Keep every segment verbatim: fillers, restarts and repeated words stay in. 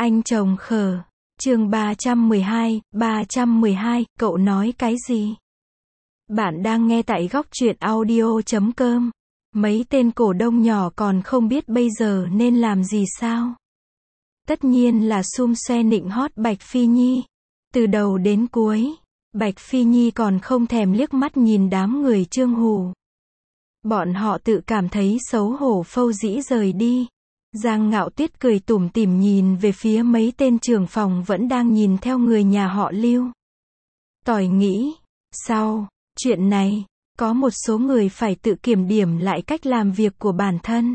Anh chồng khờ. Chương ba trăm mười hai, ba trăm mười hai, cậu nói cái gì? Bạn đang nghe tại góc truyện audio chấm com. Mấy tên cổ đông nhỏ còn không biết bây giờ nên làm gì sao? Tất nhiên là sum xoe nịnh hót Bạch Phi Nhi. Từ đầu đến cuối, Bạch Phi Nhi còn không thèm liếc mắt nhìn đám người Trương Hù. Bọn họ tự cảm thấy xấu hổ phâu dĩ rời đi. Giang Ngạo Tuyết cười tủm tỉm nhìn về phía mấy tên trưởng phòng vẫn đang nhìn theo người nhà họ Lưu. Tỏi nghĩ, sau chuyện này, có một số người phải tự kiểm điểm lại cách làm việc của bản thân.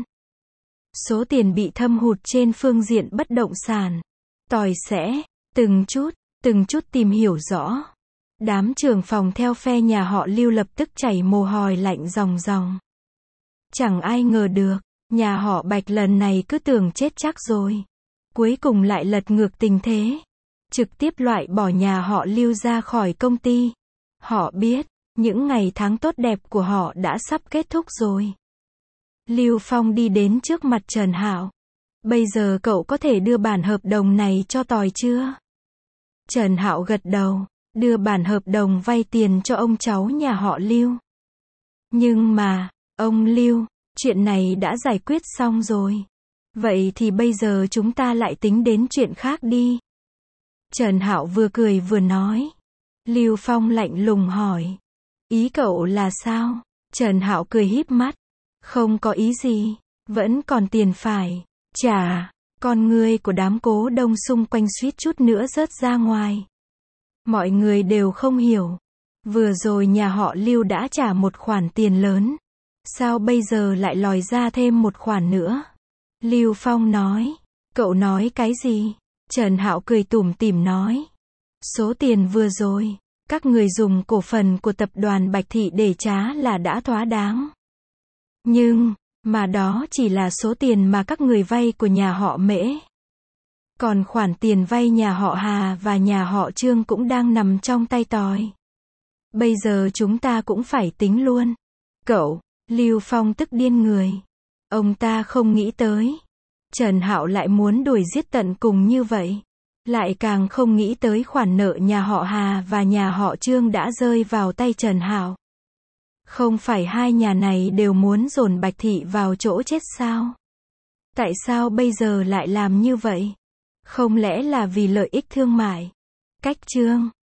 Số tiền bị thâm hụt trên phương diện bất động sản. Tỏi sẽ, từng chút, từng chút tìm hiểu rõ. Đám trưởng phòng theo phe nhà họ Lưu lập tức chảy mồ hôi lạnh ròng ròng. Chẳng ai ngờ được, nhà họ Bạch lần này cứ tưởng chết chắc rồi. Cuối cùng lại lật ngược tình thế. Trực tiếp loại bỏ nhà họ Lưu ra khỏi công ty. Họ biết, những ngày tháng tốt đẹp của họ đã sắp kết thúc rồi. Lưu Phong đi đến trước mặt Trần Hạo. Bây giờ cậu có thể đưa bản hợp đồng này cho tỏi chưa? Trần Hạo gật đầu, đưa bản hợp đồng vay tiền cho ông cháu nhà họ Lưu. Nhưng mà, ông Lưu, chuyện này đã giải quyết xong rồi. Vậy thì bây giờ chúng ta lại tính đến chuyện khác đi. Trần Hạo vừa cười vừa nói. Lưu Phong lạnh lùng hỏi. Ý cậu là sao? Trần Hạo cười híp mắt. Không có ý gì, vẫn còn tiền phải trả. Con ngươi của đám cố đông xung quanh suýt chút nữa rớt ra ngoài. Mọi người đều không hiểu. Vừa rồi nhà họ Lưu đã trả một khoản tiền lớn. Sao bây giờ lại lòi ra thêm một khoản nữa? Lưu Phong nói. Cậu nói cái gì? Trần Hạo cười tủm tỉm nói. Số tiền vừa rồi, các người dùng cổ phần của tập đoàn Bạch Thị để trả là đã thỏa đáng. Nhưng, mà đó chỉ là số tiền mà các người vay của nhà họ Mễ. Còn khoản tiền vay nhà họ Hà và nhà họ Trương cũng đang nằm trong tay tỏi. Bây giờ chúng ta cũng phải tính luôn. Cậu, Lưu Phong tức điên người. Ông ta không nghĩ tới. Trần Hạo lại muốn đuổi giết tận cùng như vậy. Lại càng không nghĩ tới khoản nợ nhà họ Hà và nhà họ Trương đã rơi vào tay Trần Hạo. Không phải hai nhà này đều muốn dồn Bạch Thị vào chỗ chết sao? Tại sao bây giờ lại làm như vậy? Không lẽ là vì lợi ích thương mại? Cách Trương